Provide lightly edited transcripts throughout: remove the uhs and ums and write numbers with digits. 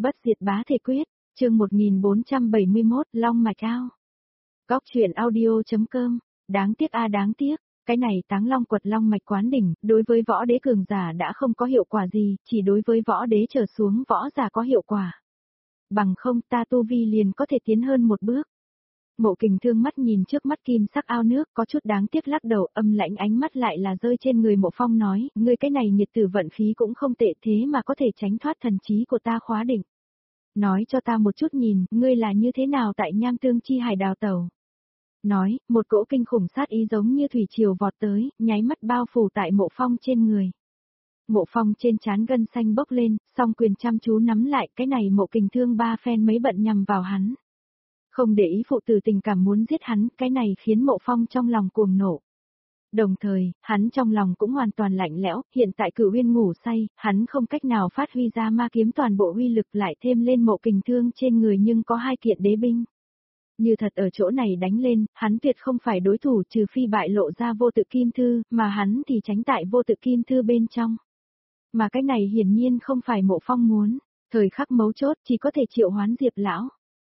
Bất diệt bá thể quyết, chương 1471, Long mạch ao. Góc truyện audio.com, đáng tiếc đáng tiếc, cái này Táng Long quật long mạch quán đỉnh, đối với võ đế cường giả đã không có hiệu quả gì, chỉ đối với võ đế trở xuống võ giả có hiệu quả. Bằng không ta tu vi liền có thể tiến hơn một bước. Mộ Kình Thương mắt nhìn trước mắt kim sắc ao nước, có chút đáng tiếc lắc đầu, âm lãnh ánh mắt lại là rơi trên người Mộ Phong nói, ngươi cái này nhiệt tử vận khí cũng không tệ thế mà có thể tránh thoát thần trí của ta khóa định. Nói cho ta một chút nhìn, ngươi là như thế nào tại Nham Tương Chi Hải đào tẩu. Nói, một cỗ kinh khủng sát ý giống như thủy triều vọt tới, nháy mắt bao phủ tại Mộ Phong trên người. Mộ Phong trên trán gân xanh bốc lên, song quyền chăm chú nắm lại, cái này Mộ Kình Thương ba phen mấy bận nhằm vào hắn. Không để ý phụ tử tình cảm muốn giết hắn, cái này khiến Mộ Phong trong lòng cuồng nộ. Đồng thời, hắn trong lòng cũng hoàn toàn lạnh lẽo, hiện tại Cửu Uyên ngủ say, hắn không cách nào phát huy ra ma kiếm toàn bộ uy lực, lại thêm lên Mộ Kình Thương trên người nhưng có 2 kiện đế binh. Như thật ở chỗ này đánh lên, hắn tuyệt không phải đối thủ, trừ phi bại lộ ra vô tự kim thư, mà hắn thì tránh tại vô tự kim thư bên trong. Mà cái này hiển nhiên không phải Mộ Phong muốn, thời khắc mấu chốt chỉ có thể triệu hoán Diệp lão.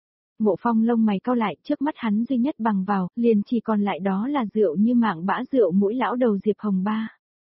Mộ Phong lông mày cau lại, trước mắt hắn duy nhất bằng vào, liền chỉ còn lại đó là rượu như mạng bã rượu mũi lão đầu Diệp Hồng Ba.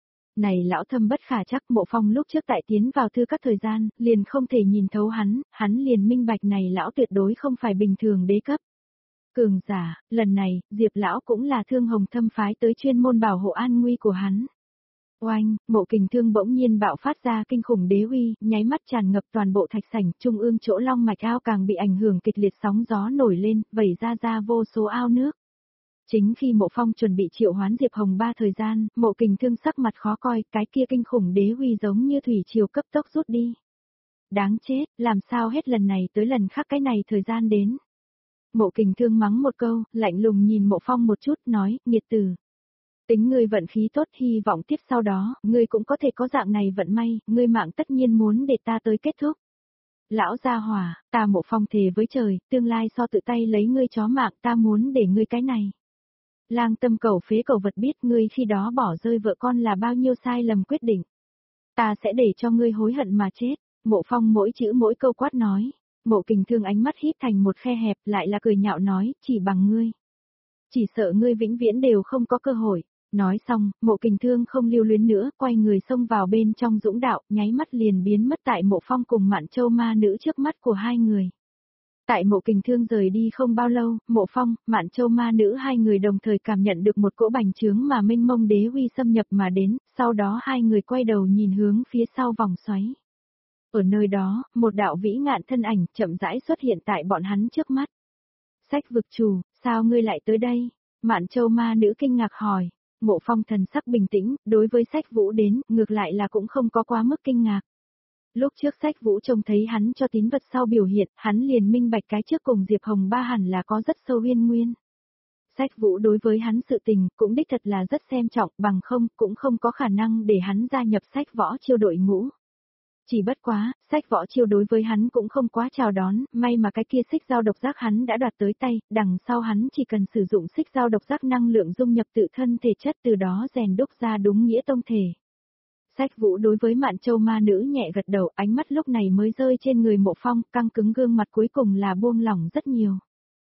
Này lão thâm bất khả chắc, Mộ Phong lúc trước tại tiến vào thư các thời gian, liền không thể nhìn thấu hắn liền minh bạch này lão tuyệt đối không phải bình thường đế cấp. Cường giả, lần này, Diệp lão cũng là Thương Hồng Thâm phái tới chuyên môn bảo hộ an nguy của hắn. Oanh, Mộ Kình Thương bỗng nhiên bạo phát ra kinh khủng đế uy, nháy mắt tràn ngập toàn bộ thạch sảnh, trung ương chỗ long mạch ao càng bị ảnh hưởng kịch liệt, sóng gió nổi lên, vẩy ra vô số ao nước. Chính khi Mộ Phong chuẩn bị triệu hoán Diệp Hồng Ba thời gian, Mộ Kình Thương sắc mặt khó coi, cái kia kinh khủng đế uy giống như thủy triều cấp tốc rút đi. Đáng chết, làm sao hết lần này tới lần khác cái này thời gian đến. Mộ Kình Thương mắng một câu, lạnh lùng nhìn Mộ Phong một chút, nói, nghiệt tử. Tính ngươi vận khí tốt, hy vọng tiếp sau đó, ngươi cũng có thể có dạng này vận may, ngươi mạng tất nhiên muốn để ta tới kết thúc. Lão gia hỏa, ta Mộ Phong thề với trời, tương lai so tự tay lấy ngươi chó mạng, ta muốn để ngươi cái này. Lang tâm cầu phế cầu vật, biết ngươi khi đó bỏ rơi vợ con là bao nhiêu sai lầm quyết định. Ta sẽ để cho ngươi hối hận mà chết. Mộ Phong mỗi chữ mỗi câu quát nói. Mộ Kình Thương ánh mắt híp thành một khe hẹp, lại là cười nhạo nói, chỉ bằng ngươi. Chỉ sợ ngươi vĩnh viễn đều không có cơ hội. Nói xong, Mộ Kình Thương không lưu luyến nữa, quay người xông vào bên trong dũng đạo, nháy mắt liền biến mất tại Mộ Phong cùng Mạn Châu ma nữ trước mắt của hai người. Tại Mộ Kình Thương rời đi không bao lâu, Mộ Phong, Mạn Châu ma nữ hai người đồng thời cảm nhận được một cỗ bành trướng mà mênh mông đế uy xâm nhập mà đến, sau đó hai người quay đầu nhìn hướng phía sau vòng xoáy. Ở nơi đó, một đạo vĩ ngạn thân ảnh chậm rãi xuất hiện tại bọn hắn trước mắt. Sách vực chủ, sao ngươi lại tới đây? Mạn Châu ma nữ kinh ngạc hỏi. Mộ Phong thần sắc bình tĩnh, đối với Sách Vũ đến, ngược lại là cũng không có quá mức kinh ngạc. Lúc trước Sách Vũ trông thấy hắn cho tín vật sau biểu hiện, hắn liền minh bạch cái trước cùng Diệp Hồng Ba hẳn là có rất sâu uyên nguyên. Sách Vũ đối với hắn sự tình, cũng đích thật là rất xem trọng, bằng không, cũng không có khả năng để hắn gia nhập Sách Võ Chiêu đội ngũ. Chỉ bất quá, Sách Võ Chiêu đối với hắn cũng không quá chào đón, may mà cái kia xích dao độc giác hắn đã đoạt tới tay, đằng sau hắn chỉ cần sử dụng xích dao độc giác năng lượng dung nhập tự thân thể chất, từ đó rèn đúc ra đúng nghĩa tông thể. Sách Vũ đối với Mạn Châu ma nữ nhẹ gật đầu, ánh mắt lúc này mới rơi trên người Mộ Phong, căng cứng gương mặt cuối cùng là buông lỏng rất nhiều.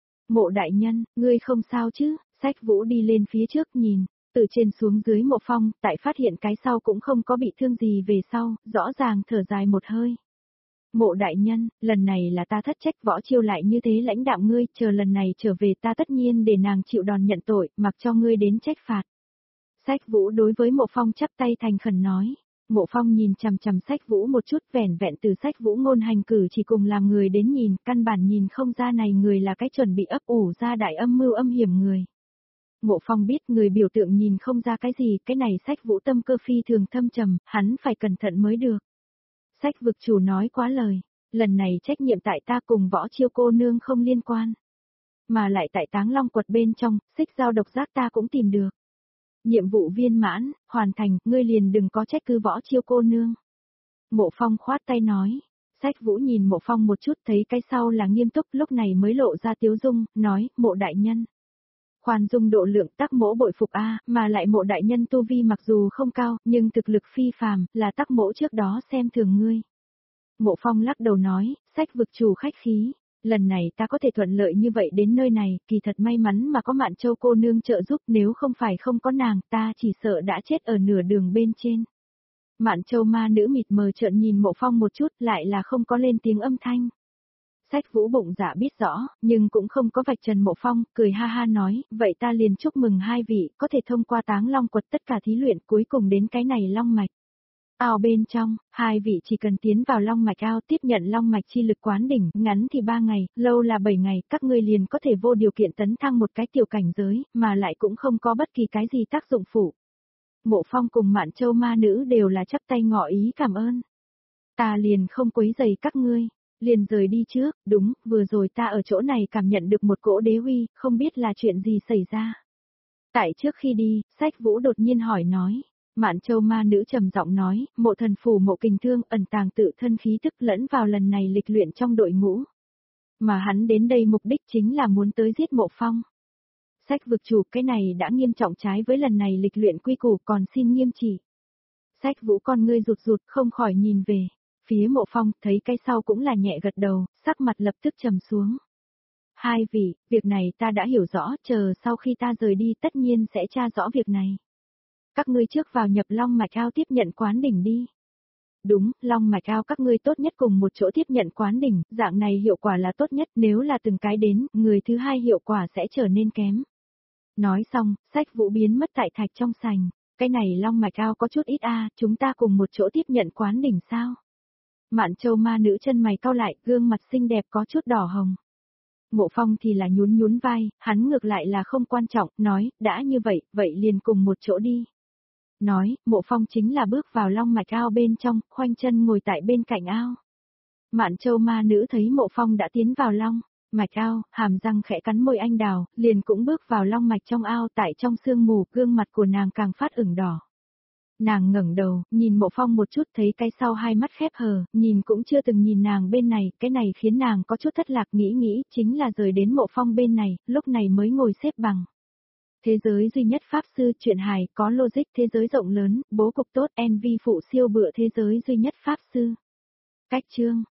Mộ đại nhân, ngươi không sao chứ? Sách Vũ đi lên phía trước nhìn. Từ trên xuống dưới Mộ Phong, tại phát hiện cái sau cũng không có bị thương gì về sau, rõ ràng thở dài một hơi. Mộ đại nhân, lần này là ta thất trách, Võ Chiêu lại như thế lãnh đạm ngươi, chờ lần này trở về ta tất nhiên để nàng chịu đòn nhận tội, mặc cho ngươi đến trách phạt. Sách Vũ đối với Mộ Phong chắp tay thành khẩn nói. Mộ Phong nhìn chằm chằm Sách Vũ một chút, vẻn vẹn từ Sách Vũ ngôn hành cử chỉ cùng làm người đến nhìn, căn bản nhìn không ra này người là cái chuẩn bị ấp ủ ra đại âm mưu âm hiểm người. Mộ Phong biết người biểu tượng nhìn không ra cái gì, cái này Sách Vũ tâm cơ phi thường thâm trầm, hắn phải cẩn thận mới được. Sách vực chủ nói quá lời, lần này trách nhiệm tại ta cùng Võ Chiêu cô nương không liên quan. Mà lại tại Táng Long quật bên trong, xích dao độc giác ta cũng tìm được. Nhiệm vụ viên mãn, hoàn thành, ngươi liền đừng có trách cứ Võ Chiêu cô nương. Mộ Phong khoát tay nói. Sách Vũ nhìn Mộ Phong một chút, thấy cái sau là nghiêm túc, lúc này mới lộ ra tiếu dung, nói, Mộ đại nhân. Khoan dung độ lượng, Tắc Mỗ bội phục a, mà lại Mộ đại nhân tu vi mặc dù không cao, nhưng thực lực phi phàm, là Tắc Mỗ trước đó xem thường ngươi. Mộ Phong lắc đầu nói, sách vực chủ khách khí, lần này ta có thể thuận lợi như vậy đến nơi này, kỳ thật may mắn mà có Mạn Châu cô nương trợ giúp, nếu không phải không có nàng, ta chỉ sợ đã chết ở nửa đường bên trên. Mạn Châu ma nữ mịt mờ trợn nhìn Mộ Phong một chút, lại là không có lên tiếng âm thanh. Sách Vũ bụng dạ biết rõ, nhưng cũng không có vạch trần Mộ Phong, cười ha ha nói, vậy ta liền chúc mừng hai vị, có thể thông qua Táng Long quật tất cả thí luyện, cuối cùng đến cái này long mạch. Ao bên trong, hai vị chỉ cần tiến vào long mạch ao tiếp nhận long mạch chi lực quán đỉnh, ngắn thì 3 ngày, lâu là 7 ngày, các ngươi liền có thể vô điều kiện tấn thăng một cái tiểu cảnh giới, mà lại cũng không có bất kỳ cái gì tác dụng phụ. Mộ Phong cùng Mạn Châu ma nữ đều là chắp tay ngỏ ý cảm ơn. Ta liền không quấy rầy các ngươi, liền rời đi trước, đúng, vừa rồi ta ở chỗ này cảm nhận được một cỗ đế uy, không biết là chuyện gì xảy ra. Tại trước khi đi, Sách Vũ đột nhiên hỏi nói. Mạn Châu ma nữ trầm giọng nói, Mộ thần phủ Mộ Kình Thương ẩn tàng tự thân khí tức lẫn vào lần này lịch luyện trong đội ngũ. Mà hắn đến đây mục đích chính là muốn tới giết Mộ Phong. Sách vực chủ, cái này đã nghiêm trọng trái với lần này lịch luyện quy củ, còn xin nghiêm chỉ. Sách Vũ con ngươi rụt rụt không khỏi nhìn về phía Mộ Phong, thấy cái sau cũng là nhẹ gật đầu, sắc mặt lập tức trầm xuống. Hai vị, việc này ta đã hiểu rõ, chờ sau khi ta rời đi tất nhiên sẽ tra rõ việc này. Các ngươi trước vào nhập long mạch ao tiếp nhận quán đỉnh đi. Đúng, long mạch ao các ngươi tốt nhất cùng một chỗ tiếp nhận quán đỉnh, dạng này hiệu quả là tốt nhất, nếu là từng cái đến, người thứ hai hiệu quả sẽ trở nên kém. Nói xong, Sách Vũ biến mất tại thạch trong sành, cái này long mạch ao có chút ít chúng ta cùng một chỗ tiếp nhận quán đỉnh sao? Mạn Châu ma nữ chân mày cau lại, gương mặt xinh đẹp có chút đỏ hồng. Mộ Phong thì là nhún nhún vai, hắn ngược lại là không quan trọng, nói, đã như vậy, vậy liền cùng một chỗ đi. Nói, Mộ Phong chính là bước vào long mạch ao bên trong, khoanh chân ngồi tại bên cạnh ao. Mạn Châu ma nữ thấy Mộ Phong đã tiến vào long mạch ao, hàm răng khẽ cắn môi anh đào, liền cũng bước vào long mạch trong ao, tại trong sương mù, gương mặt của nàng càng phát ửng đỏ. Nàng ngẩng đầu, nhìn Mộ Phong một chút, thấy cái sau hai mắt khép hờ, nhìn cũng chưa từng nhìn nàng bên này, cái này khiến nàng có chút thất lạc, nghĩ, chính là rời đến Mộ Phong bên này, lúc này mới ngồi xếp bằng. Thế giới duy nhất pháp sư, truyện hài, có logic, thế giới rộng lớn, bố cục tốt, NV phụ siêu bựa thế giới duy nhất pháp sư. Cách chương